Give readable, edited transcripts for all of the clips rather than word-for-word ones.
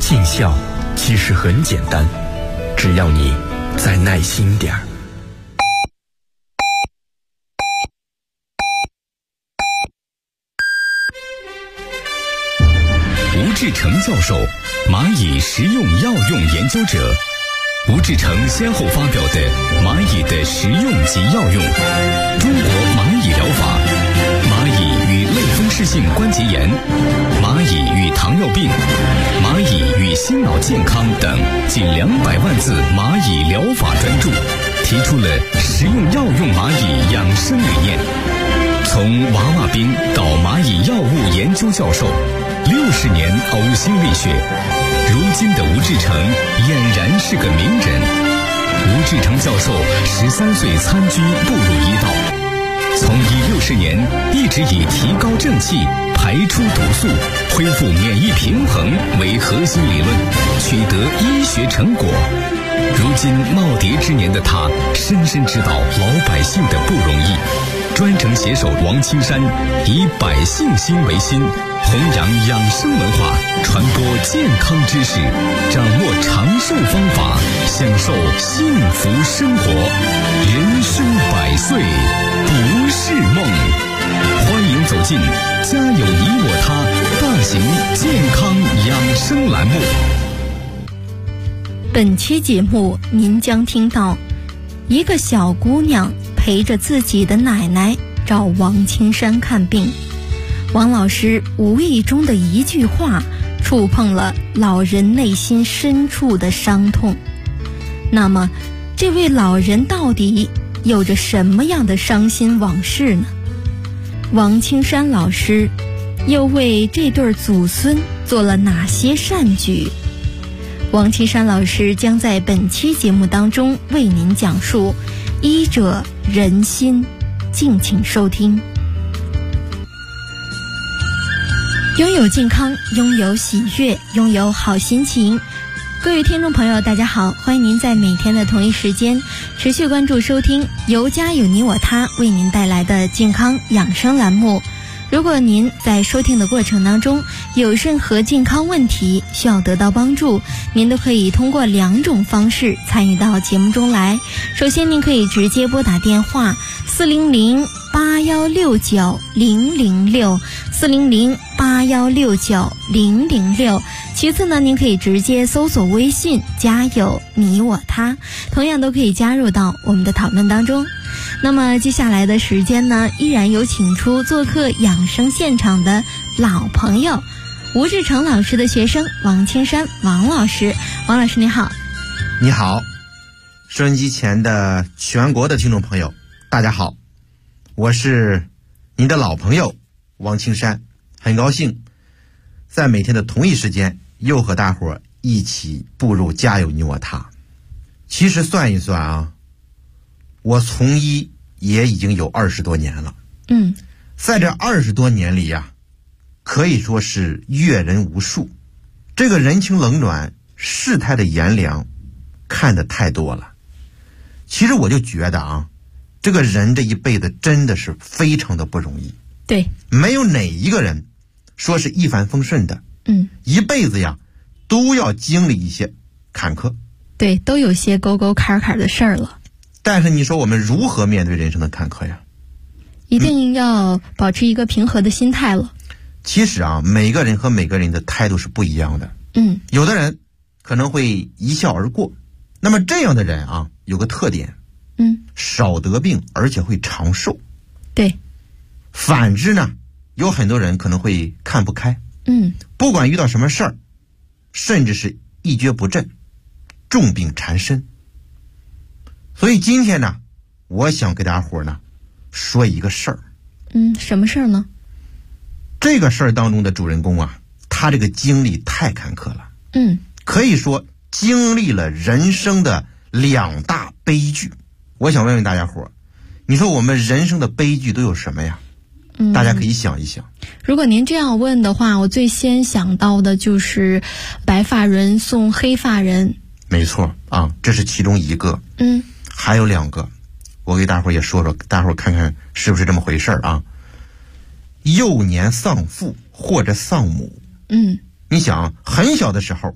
尽孝其实很简单，只要你再耐心点儿。 吴志成教授，蚂蚁食用药用研究者。吴志成先后发表的《蚂蚁的食用及药用》、《中国蚂蚁疗法》、《蚂蚁与类风湿性关节炎》、《蚂蚁与糖尿病》、《蚂蚁与心脑健康》等近200万字蚂蚁疗法专著，提出了食用药用蚂蚁养生理念。从娃娃兵到蚂蚁药物研究教授，60年呕心沥血，如今的吴志成俨然是个名人。吴志成教授13岁参军步入医道，从医60年一直以提高正气、排出毒素、恢复免疫平衡为核心理论，取得医学成果。如今耄耋之年的他，深深知道老百姓的不容易，专程携手王青山，以百姓心为心，弘扬养生文化，传播健康知识，掌握长寿方法，享受幸福生活。人生100岁不是梦。欢迎走进家有你我他大型健康养生栏目。 本期节目您将听到一个小姑娘陪着自己的奶奶找王青山看病，王老师无意中的一句话触碰了老人内心深处的伤痛。那么这位老人到底有着什么样的伤心往事呢？王青山老师又为这对祖孙做了哪些善举？王青山老师将在本期节目当中为您讲述医者仁心，敬请收听。拥有健康，拥有喜悦，拥有好心情。各位听众朋友大家好，欢迎您在每天的同一时间持续关注收听由家有你我他为您带来的健康养生栏目。如果您在收听的过程当中有任何健康问题需要得到帮助，您都可以通过2种方式参与到节目中来。首先您可以直接拨打电话400-8169-006 400-8169-006。其次呢，您可以直接搜索微信家有你我他，同样都可以加入到我们的讨论当中。那么接下来的时间呢，依然有请出做客养生现场的老朋友吴志成老师的学生王青山王老师。王老师你好。 你好，收音机前的全国的听众朋友大家好，我是您的老朋友王青山，很高兴在每天的同一时间又和大伙一起步入家有你我他。其实算一算啊，我从医也已经有20多年了。在这20多年里呀，可以说是阅人无数，这个人情冷暖、世态的炎凉看得太多了。其实我就觉得啊，这个人这一辈子真的是非常的不容易。 对， 没有哪一个人说是一帆风顺的。一辈子呀都要经历一些坎坷。 对，都有些沟沟坎坎的事儿了。 但是你说我们如何面对人生的坎坷呀？ 一定要保持一个平和的心态了。 其实啊，每个人和每个人的态度是不一样的。有的人可能会一笑而过，那么这样的人啊，有个特点，少得病，而且会长寿。 对。 反之呢，有很多人可能会看不开，不管遇到什么事儿，甚至是一蹶不振，重病缠身。所以今天呢，我想给大家伙呢说一个事儿。 什么事儿呢？ 这个事儿当中的主人公啊，他这个经历太坎坷了。可以说经历了人生的2大悲剧。我想问问大家伙，你说我们人生的悲剧都有什么呀？大家可以想一想。 如果您这样问的话，我最先想到的就是白发人送黑发人。 没错啊，这是其中一个。还有2个，我给大伙也说说，大伙看看是不是这么回事啊？幼年丧父或者丧母。你想很小的时候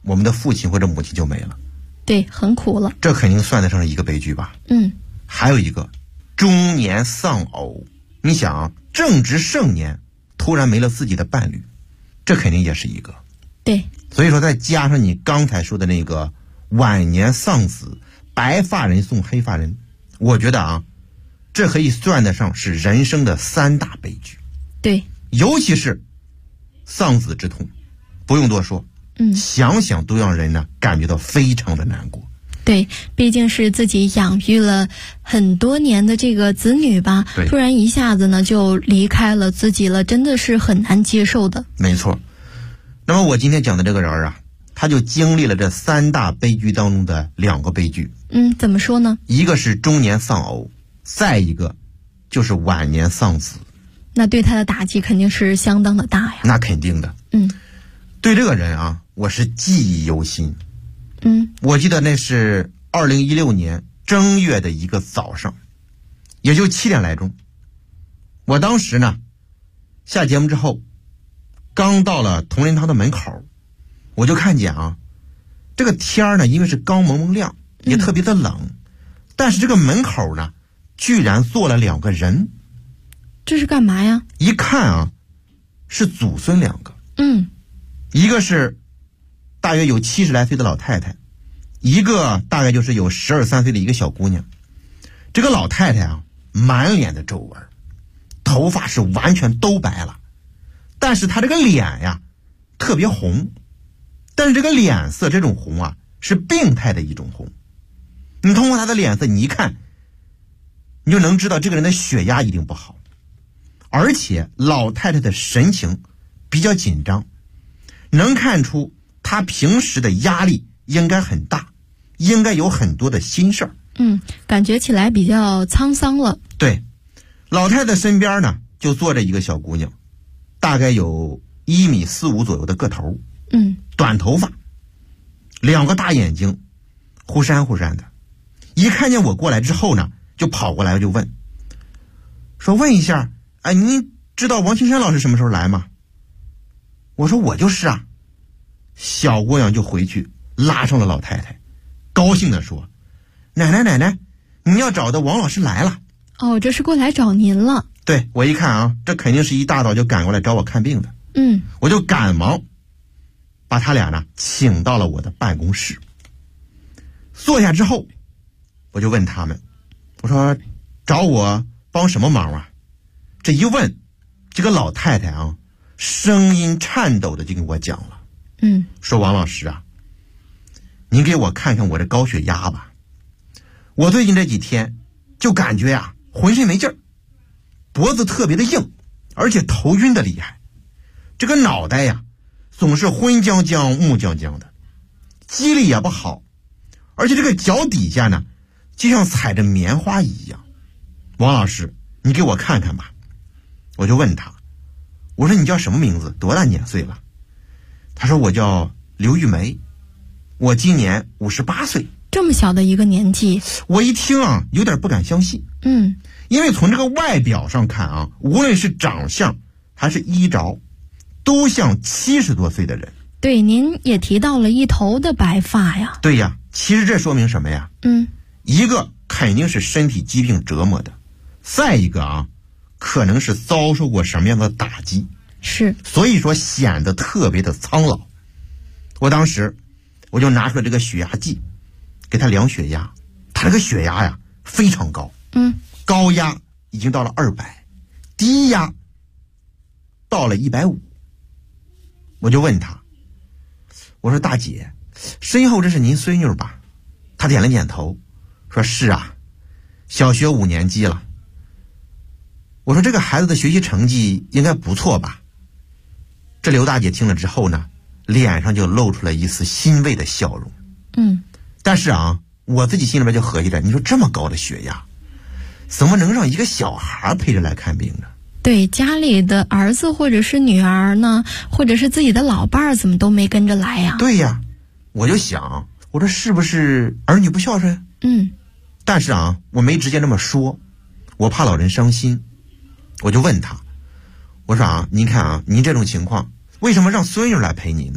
我们的父亲或者母亲就没了。 对，很苦了。 这肯定算得上是一个悲剧吧。还有一个中年丧偶，你想啊，正值盛年突然没了自己的伴侣，这肯定也是一个。 对， 所以说再加上你刚才说的那个晚年丧子，白发人送黑发人，我觉得啊，这可以算得上是人生的3大悲剧。 对， 尤其是丧子之痛，不用多说，想想都让人呢感觉到非常的难过。 对，毕竟是自己养育了很多年的这个子女吧，突然一下子呢就离开了自己了，真的是很难接受的。 没错。那么我今天讲的这个人啊，他就经历了这3大悲剧当中的2个悲剧。 怎么说呢？一个是中年丧偶，再一个就是晚年丧子。 那对他的打击肯定是相当的大呀。 那肯定的。对这个人啊，我是记忆犹新。我记得那是2016年正月的一个早上，也就7点来钟。我当时呢，下节目之后，刚到了同仁堂的门口，我就看见啊，这个天呢，因为是刚蒙蒙亮，也特别的冷，但是这个门口呢，居然坐了2个人。 这是干嘛呀？ 一看啊，是祖孙2个。一个是大约有70来岁的老太太，一个大概就是有12、13岁的一个小姑娘。这个老太太啊，满脸的皱纹，头发是完全都白了，但是她这个脸呀特别红，但是这个脸色这种红啊是病态的一种红。你通过她的脸色你一看，你就能知道这个人的血压一定不好，而且老太太的神情比较紧张，能看出她平时的压力应该很大，应该有很多的心事儿。 感觉起来比较沧桑了。 对，老太太身边呢就坐着一个小姑娘，大概有1.45米左右的个头，短头发，2个大眼睛，忽闪忽闪的。一看见我过来之后呢，就跑过来就问一下，哎，您知道王青山老师什么时候来吗？我说我就是啊。小姑娘就回去拉上了老太太，高兴地说，奶奶，你要找的王老师来了。 哦，这是过来找您了。 对，我一看啊，这肯定是一大早就赶过来找我看病的。我就赶忙把他俩呢请到了我的办公室。坐下之后，我就问他们，我说找我帮什么忙啊？这一问，这个老太太啊，声音颤抖的就跟我讲了，说王老师啊，您给我看看我这高血压吧。我最近这几天就感觉呀，浑身没劲儿，脖子特别的硬，而且头晕的厉害，这个脑袋呀总是昏将将木将将的，记忆力也不好，而且这个脚底下呢就像踩着棉花一样。王老师，你给我看看吧。我就问他，我说你叫什么名字，多大年岁了？他说我叫刘玉梅，我今年58岁。 这么小的一个年纪， 我一听啊，有点不敢相信。因为从这个外表上看啊，无论是长相还是衣着，都像70多岁的人。 对，您也提到了一头的白发呀。 对呀，其实这说明什么呀？一个肯定是身体疾病折磨的，再一个啊，可能是遭受过什么样的打击， 是， 所以说显得特别的苍老。我当时我就拿出了这个血压计给他量血压，他这个血压呀非常高，高压已经到了200，低压到了150。我就问他，我说大姐，身后这是您孙女吧？他点了点头，说是啊，小学5年级了。我说这个孩子的学习成绩应该不错吧？这刘大姐听了之后呢，脸上就露出了一丝欣慰的笑容。但是啊，我自己心里边就合计着，你说这么高的血压，怎么能让一个小孩陪着来看病呢？ 对，家里的儿子或者是女儿呢，或者是自己的老伴儿，怎么都没跟着来呀？ 对呀，我就想，我说是不是儿女不孝顺？但是啊，我没直接这么说，我怕老人伤心。我就问他，我说啊，您看啊，您这种情况，为什么让孙女来陪您呢？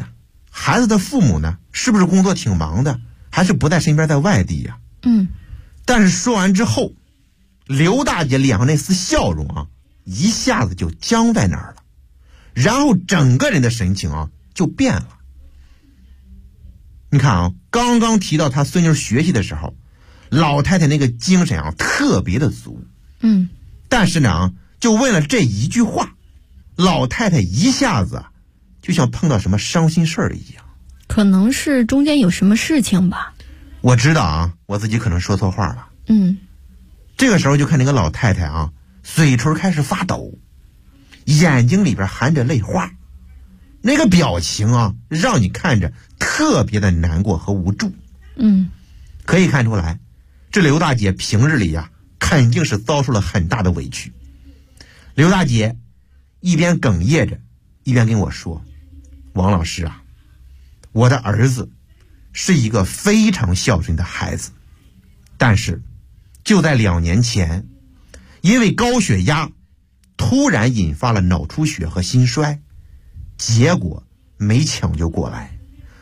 孩子的父母呢，是不是工作挺忙的，还是不在身边，在外地呀？但是说完之后，刘大姐脸上那丝笑容啊，一下子就僵在那儿了，然后整个人的神情啊就变了。你看啊，刚刚提到她孙女学习的时候，老太太那个精神啊特别的足。但是呢，就问了这一句话，老太太一下子就像碰到什么伤心事儿一样。 可能是中间有什么事情吧。 我知道啊，我自己可能说错话了。这个时候就看那个老太太啊，嘴唇开始发抖，眼睛里边含着泪花，那个表情啊，让你看着特别的难过和无助。可以看出来，这刘大姐平日里呀，肯定是遭受了很大的委屈。刘大姐一边哽咽着，一边跟我说：“王老师啊，我的儿子是一个非常孝顺的孩子，但是就在2年前，因为高血压突然引发了脑出血和心衰，结果没抢救过来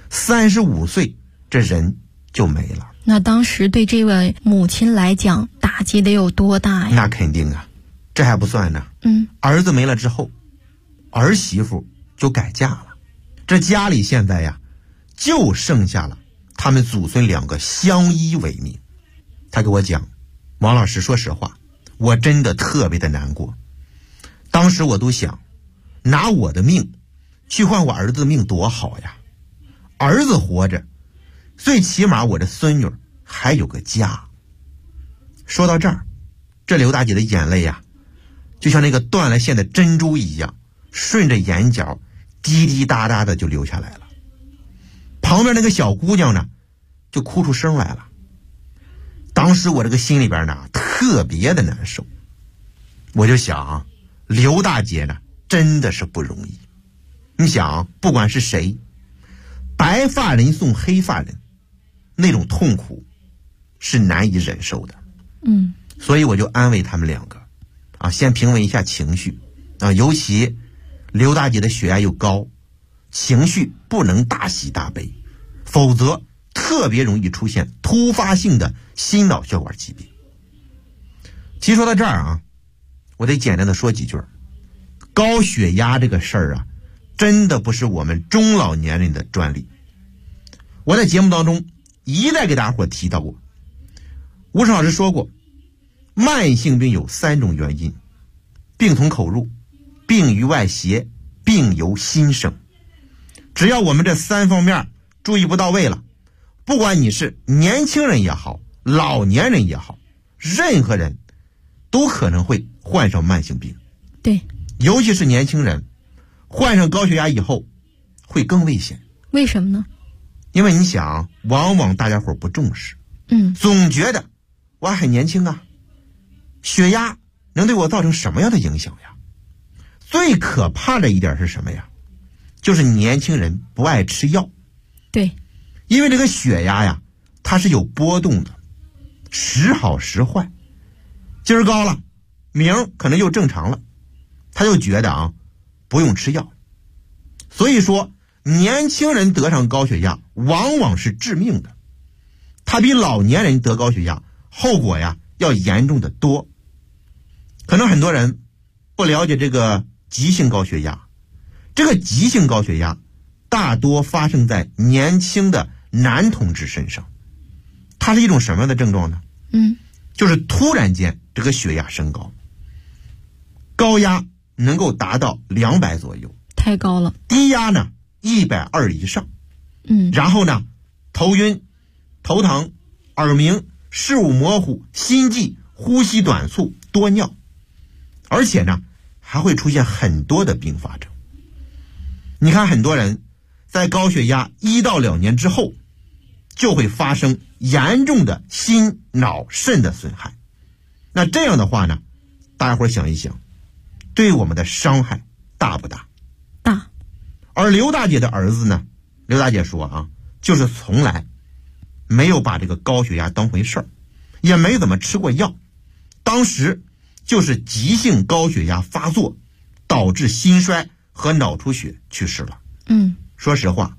，35岁这人就没了。” 那当时对这位母亲来讲打击得有多大呀？ 那肯定啊，这还不算呢。儿子没了之后，儿媳妇就改嫁了，这家里现在呀就剩下了他们祖孙2个相依为命。他给我讲：“王老师，说实话，我真的特别的难过。当时我都想，拿我的命去换我儿子的命多好呀！儿子活着，最起码我这孙女还有个家。”说到这儿，这刘大姐的眼泪呀，就像那个断了线的珍珠一样，顺着眼角滴滴答答的就流下来了。旁边那个小姑娘呢，就哭出声来了。当时我这个心里边呢，特别的难受。我就想，刘大姐呢，真的是不容易。你想，不管是谁，白发人送黑发人，那种痛苦是难以忍受的。所以我就安慰他们2个啊，先平稳一下情绪啊，尤其刘大姐的血压又高，情绪不能大喜大悲，否则特别容易出现突发性的心脑血管疾病。其实说到这儿啊，我得简单的说几句。高血压这个事儿啊，真的不是我们中老年人的专利。我在节目当中一再给大家伙提到过，吴老师说过，慢性病有3种原因：病从口入，病于外邪，病由心生。只要我们这3方面注意不到位了，不管你是年轻人也好，老年人也好，任何人都可能会患上慢性病。 对， 尤其是年轻人患上高血压以后会更危险。 为什么呢？ 因为你想，往往大家伙不重视，总觉得我还很年轻啊，血压能对我造成什么样的影响呀？最可怕的一点是什么呀？就是年轻人不爱吃药。 对， 因为这个血压呀，它是有波动的，时好时坏，今儿高了，明儿可能又正常了，他就觉得啊，不用吃药。所以说，年轻人得上高血压往往是致命的，他比老年人得高血压后果呀要严重的多。可能很多人不了解这个急性高血压，这个急性高血压大多发生在年轻的男同志身上。它是一种什么样的症状呢？就是突然间这个血压升高，高压能够达到200左右， 太高了。 低压呢120以上。然后呢，头晕、头疼、耳鸣、视物模糊、心悸、呼吸短促、多尿，而且呢还会出现很多的并发症。你看，很多人在高血压1到2年之后，就会发生严重的心脑肾的损害。那这样的话呢，大家伙想一想，对我们的伤害大不大？ 大。 而刘大姐的儿子呢，刘大姐说啊，就是从来没有把这个高血压当回事儿，也没怎么吃过药，当时就是急性高血压发作，导致心衰和脑出血去世了。说实话，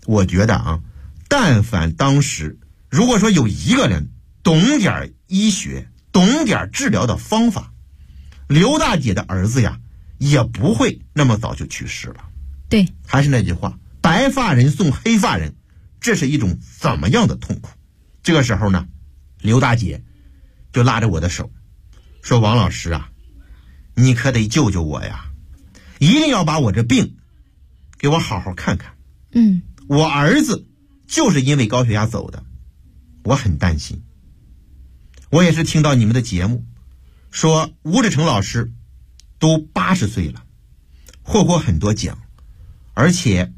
我觉得啊，但凡当时如果说有一个人懂点医学，懂点治疗的方法，刘大姐的儿子呀也不会那么早就去世了。 对， 还是那句话，白发人送黑发人，这是一种怎么样的痛苦？这个时候呢，刘大姐就拉着我的手说，王老师啊，你可得救救我呀，一定要把我这病给我好好看看。我儿子就是因为高血压走的，我很担心。我也是听到你们的节目说吴志成老师都80岁了，获过很多奖，而且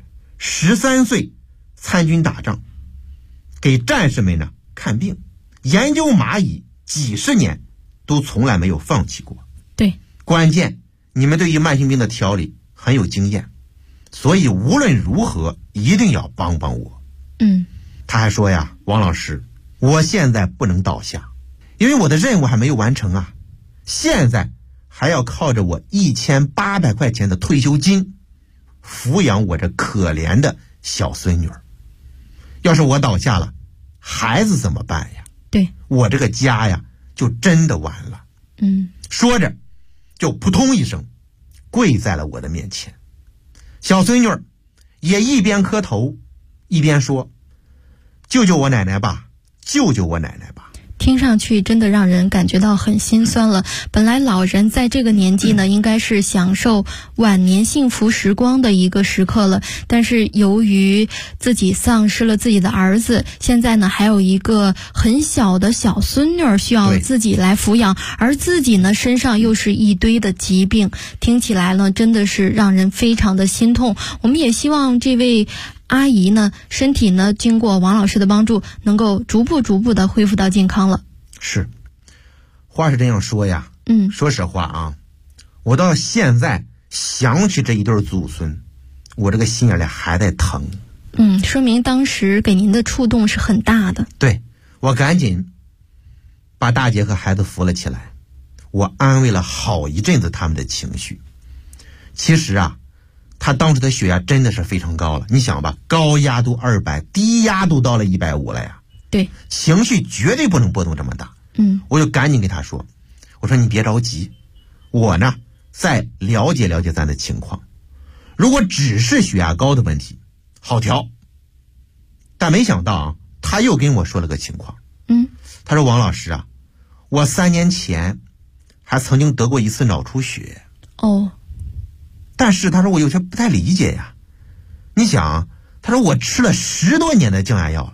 13岁参军打仗，给战士们呢看病，研究蚂蚁几十年都从来没有放弃过。 对， 关键你们对于慢性病的调理很有经验，所以无论如何一定要帮帮我。他还说呀，王老师，我现在不能倒下，因为我的任务还没有完成啊，现在还要靠着我1800块钱的退休金抚养我这可怜的小孙女儿。要是我倒下了，孩子怎么办呀？ 对， 我这个家呀就真的完了。说着就扑通一声跪在了我的面前。小孙女儿也一边磕头一边说，救救我奶奶吧，救救我奶奶吧。 听上去真的让人感觉到很心酸了。本来老人在这个年纪呢，应该是享受晚年幸福时光的一个时刻了，但是由于自己丧失了自己的儿子，现在呢还有一个很小的小孙女需要自己来抚养，而自己呢身上又是一堆的疾病，听起来呢真的是让人非常的心痛。我们也希望这位阿姨呢身体呢经过王老师的帮助，能够逐步的恢复到健康了。 是，话是这样说呀，说实话啊，我到现在想起这一对祖孙，我这个心眼里还在疼。 说明当时给您的触动是很大的。 对，我赶紧把大姐和孩子扶了起来，我安慰了好一阵子他们的情绪。其实啊，他当时的血压真的是非常高了，你想吧，高压都200，低压都到了150了呀。 对， 情绪绝对不能波动这么大。我就赶紧跟他说，我说你别着急，我呢再了解了解咱的情况，如果只是血压高的问题好调。但没想到啊，他又跟我说了个情况。他说，王老师啊，我3年前还曾经得过一次脑出血。但是他说我有些不太理解呀。你想，他说我吃了10多年的降压药了。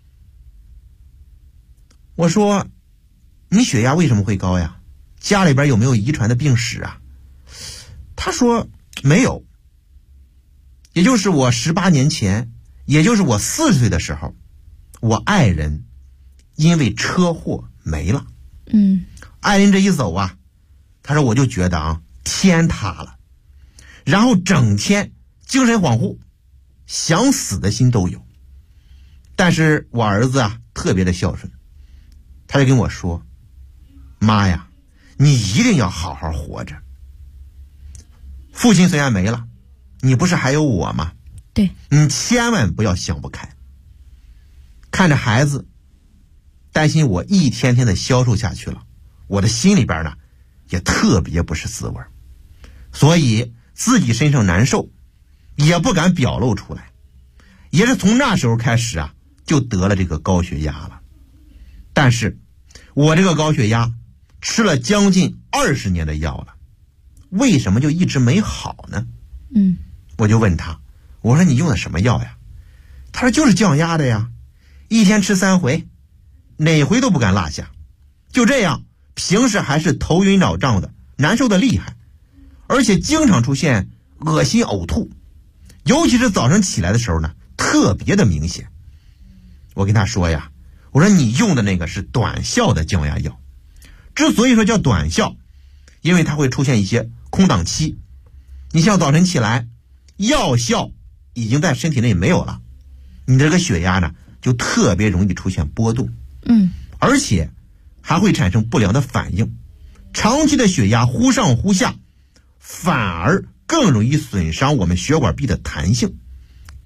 我说你血压为什么会高呀？家里边有没有遗传的病史啊？他说没有。也就是我18年前，也就是我40岁的时候，我爱人因为车祸没了。爱人这一走啊，他说我就觉得啊天塌了，然后整天精神恍惚，想死的心都有。但是我儿子啊特别的孝顺，他就跟我说，妈呀，你一定要好好活着。父亲虽然没了，你不是还有我吗？ 对， 你千万不要想不开。看着孩子，担心我一天天的消瘦下去了，我的心里边呢也特别不是滋味，所以自己身上难受也不敢表露出来。也是从那时候开始啊，就得了这个高血压了。但是我这个高血压吃了将近20年的药了，为什么就一直没好呢？我就问他，我说你用的什么药呀？他说就是降压的呀，一天吃3回，哪回都不敢落下。就这样，平时还是头晕脑胀的，难受的厉害，而且经常出现恶心呕吐，尤其是早上起来的时候呢，特别的明显。我跟他说呀，我说你用的那个是短效的降压药，之所以说叫短效，因为它会出现一些空档期。你像早晨起来，药效已经在身体内没有了，你这个血压呢就特别容易出现波动，而且还会产生不良的反应。长期的血压忽上忽下，反而更容易损伤我们血管壁的弹性，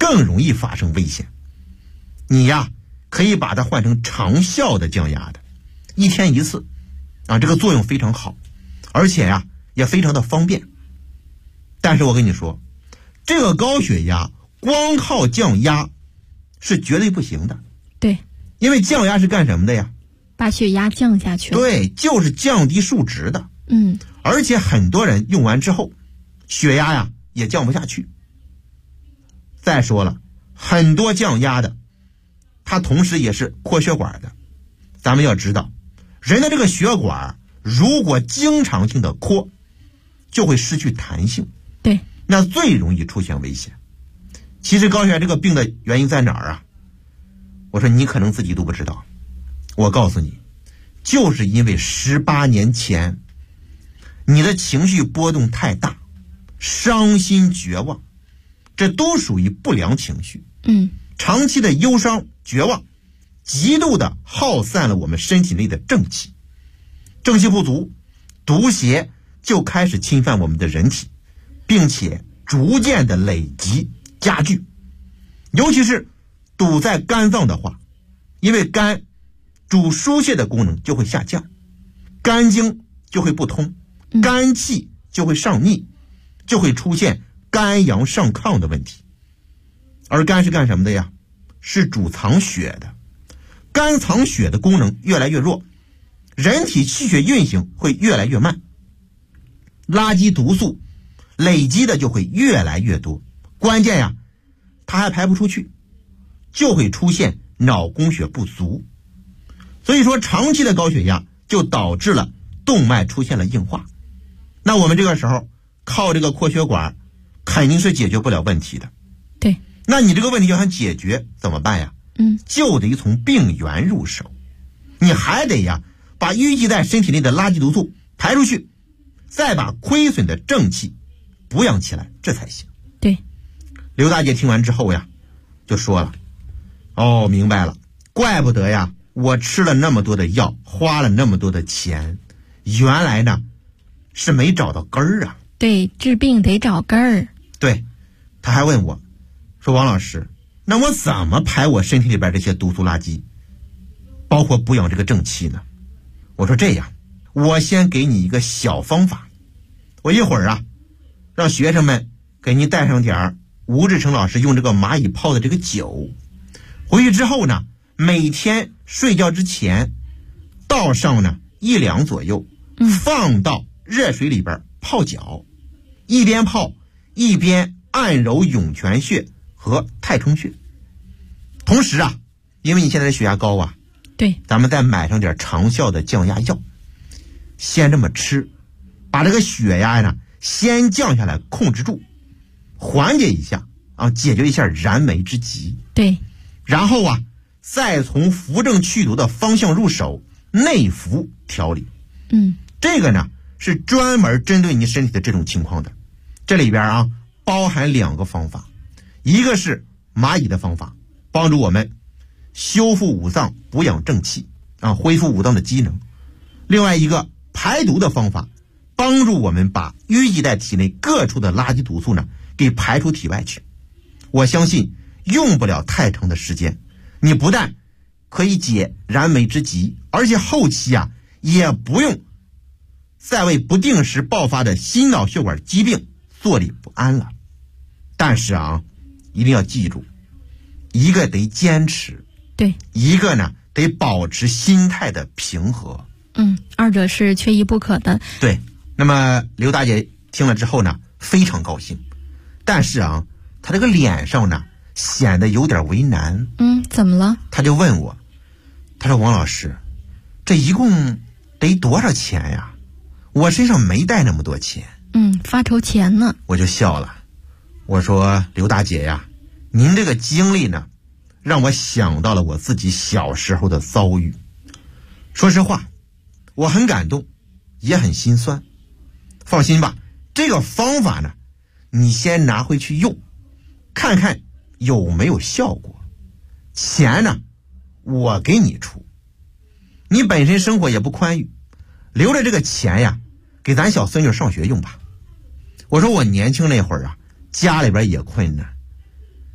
更容易发生危险。你呀可以把它换成长效的降压的，1天1次啊，这个作用非常好，而且呀也非常的方便。但是我跟你说，这个高血压光靠降压是绝对不行的。 对， 因为降压是干什么的呀？ 把血压降下去。 对，就是降低数值的。而且很多人用完之后血压呀也降不下去。再说了，很多降压的它同时也是扩血管的。咱们要知道，人的这个血管如果经常性的扩，就会失去弹性。 对， 那最容易出现危险。其实高血压这个病的原因在哪儿啊？我说你可能自己都不知道，我告诉你，就是因为18年前你的情绪波动太大，伤心绝望，这都属于不良情绪。长期的忧伤绝望极度的耗散了我们身体内的正气，正气不足，毒邪就开始侵犯我们的人体，并且逐渐的累积加剧。尤其是堵在肝脏的话，因为肝主疏泄的功能就会下降，肝经就会不通，肝气就会上逆，就会出现肝阳上亢的问题。而肝是干什么的呀？是主藏血的。肝藏血的功能越来越弱，人体气血运行会越来越慢，垃圾毒素累积的就会越来越多，关键呀它还排不出去，就会出现脑供血不足。所以说长期的高血压就导致了动脉出现了硬化。那我们这个时候靠这个扩血管肯定是解决不了问题的。 对， 那你这个问题要想解决怎么办呀？就得从病源入手。你还得呀把淤积在身体内的垃圾毒素排出去，再把亏损的正气补养起来，这才行。 对， 刘大姐听完之后呀就说了，哦，明白了，怪不得呀我吃了那么多的药，花了那么多的钱，原来呢是没找到根儿啊。 对，治病得找根儿。 对，他还问我说，王老师，那我怎么排我身体里边这些毒素垃圾，包括补养这个正气呢？我说这样，我先给你一个小方法，我一会儿啊让学生们给你带上点吴志成老师用这个蚂蚁泡的这个酒，回去之后呢，每天睡觉之前倒上呢1两左右，放到热水里边泡脚，一边泡一边按揉涌泉穴和太冲穴。同时啊，因为你现在的血压高啊， 对， 咱们再买上点长效的降压药，先这么吃，把这个血压呢先降下来，控制住，缓解一下啊，解决一下燃眉之急。 对， 然后啊再从扶正祛毒的方向入手，内服调理。这个呢是专门针对你身体的这种情况的。这里边啊包含2个方法，一个是蚂蚁的方法，帮助我们修复五脏，补养正气啊，恢复五脏的机能。另外一个排毒的方法，帮助我们把淤积在体内各处的垃圾毒素呢给排出体外去。我相信用不了太长的时间，你不但可以解燃眉之急，而且后期啊也不用再为不定时爆发的心脑血管疾病坐立不安了。但是啊一定要记住，一个得坚持， 对， 一个呢得保持心态的平和。 二者是缺一不可的。 对，那么刘大姐听了之后呢非常高兴，但是啊她这个脸上呢显得有点为难。 怎么了？ 她就问我，她说王老师，这一共得多少钱呀？我身上没带那么多钱。 发愁钱呢。 我就笑了，我说刘大姐呀，您这个经历呢让我想到了我自己小时候的遭遇。说实话，我很感动，也很心酸。放心吧，这个方法呢你先拿回去用，看看有没有效果。钱呢我给你出，你本身生活也不宽裕，留着这个钱呀给咱小孙女上学用吧。我说我年轻那会儿啊，家里边也困难，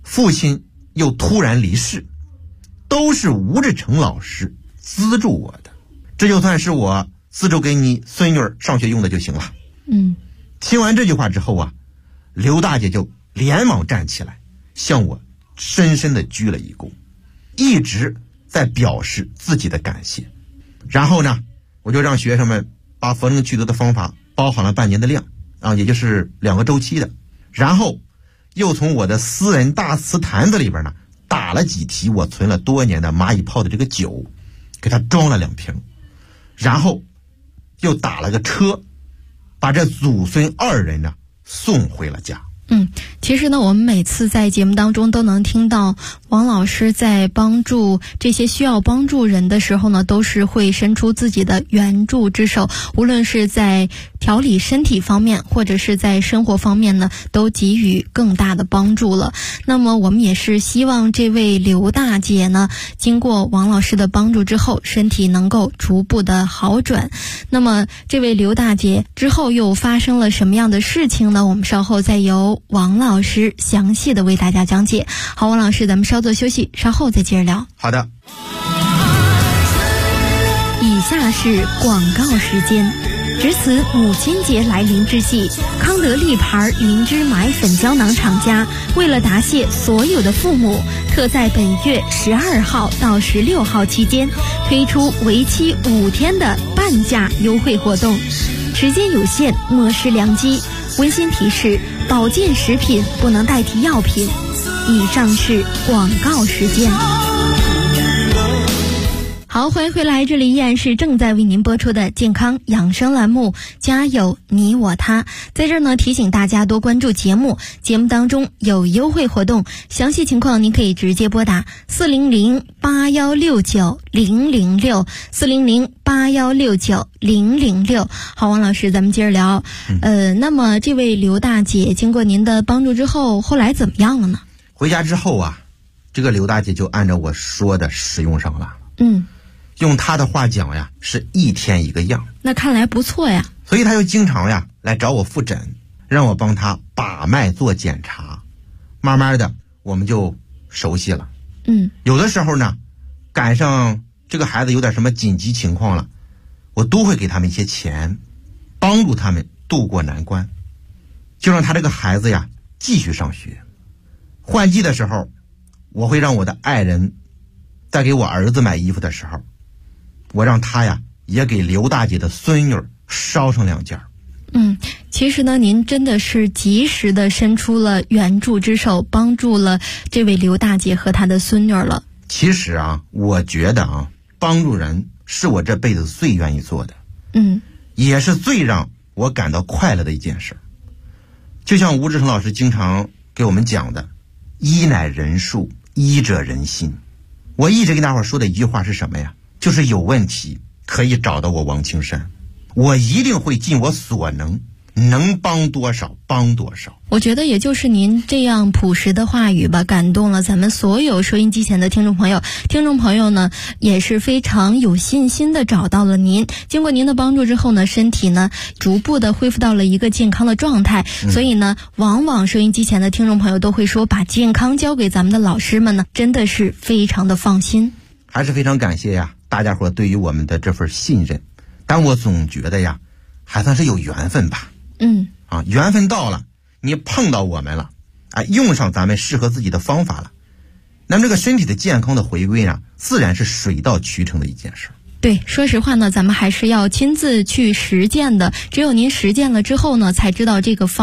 父亲又突然离世，都是吴志成老师资助我的，这就算是我资助给你孙女儿上学用的就行了。听完这句话之后啊，刘大姐就连忙站起来，向我深深地鞠了一躬，一直在表示自己的感谢。然后呢，我就让学生们把逢正去读的方法包好了半年的量啊，也就是2个周期的，然后又从我的私人大瓷坛子里边呢打了几提我存了多年的蚂蚁泡的这个酒，给它装了2瓶，然后又打了个车，把这祖孙2人呢送回了家。 其实呢，我们每次在节目当中都能听到王老师在帮助这些需要帮助人的时候呢，都是会伸出自己的援助之手，无论是在调理身体方面，或者是在生活方面呢，都给予更大的帮助了。那么我们也是希望这位刘大姐呢，经过王老师的帮助之后，身体能够逐步的好转。那么这位刘大姐之后又发生了什么样的事情呢？我们稍后再由王老师详细的为大家讲解。好，王老师，咱们稍作休息，稍后再接着聊。 好的。 以下是广告时间。值此母亲节来临之际，康德利牌灵芝买粉胶囊厂家为了答谢所有的父母，特在本月12号到16号期间推出为期5天的半价优惠活动，时间有限，莫失良机。温馨提示：保健食品不能代替药品。以上是广告时间。好，欢迎回来，这里依然是正在为您播出的健康养生栏目，家有你我他。在这儿呢，提醒大家多关注节目，节目当中有优惠活动，详细情况您可以直接拨打400-8169-006 400-8169-006。好，王老师，咱们接着聊。那么这位刘大姐经过您的帮助之后，后来怎么样了呢？ 回家之后啊，这个刘大姐就按照我说的使用上了。用她的话讲呀，是1天1个样。 那看来不错呀。 所以她就经常呀来找我复诊，让我帮她把脉做检查。慢慢的我们就熟悉了。有的时候呢，赶上这个孩子有点什么紧急情况了，我都会给他们一些钱，帮助他们渡过难关，就让他这个孩子呀继续上学。换季的时候，我会让我的爱人在给我儿子买衣服的时候，我让他呀也给刘大姐的孙女捎上2件。 其实呢，您真的是及时的伸出了援助之手，帮助了这位刘大姐和她的孙女了。 其实啊，我觉得啊，帮助人是我这辈子最愿意做的，也是最让我感到快乐的一件事。就像吴志成老师经常给我们讲的，医乃人术，医者仁心。我一直跟大伙说的一句话是什么呀？就是有问题可以找到我王青山，我一定会尽我所能，能帮多少帮多少。 我觉得也就是您这样朴实的话语吧，感动了咱们所有收音机前的听众朋友。听众朋友呢，也是非常有信心的找到了您。经过您的帮助之后呢，身体呢逐步的恢复到了一个健康的状态。所以呢，往往收音机前的听众朋友都会说，把健康交给咱们的老师们呢，真的是非常的放心。 还是非常感谢呀，大家伙对于我们的这份信任。但我总觉得呀，还算是有缘分吧。缘分到了，你碰到我们了，用上咱们适合自己的方法了，那么这个身体的健康的回归呢，自然是水到渠成的一件事。 对，说实话呢，咱们还是要亲自去实践的。只有您实践了之后呢，才知道这个方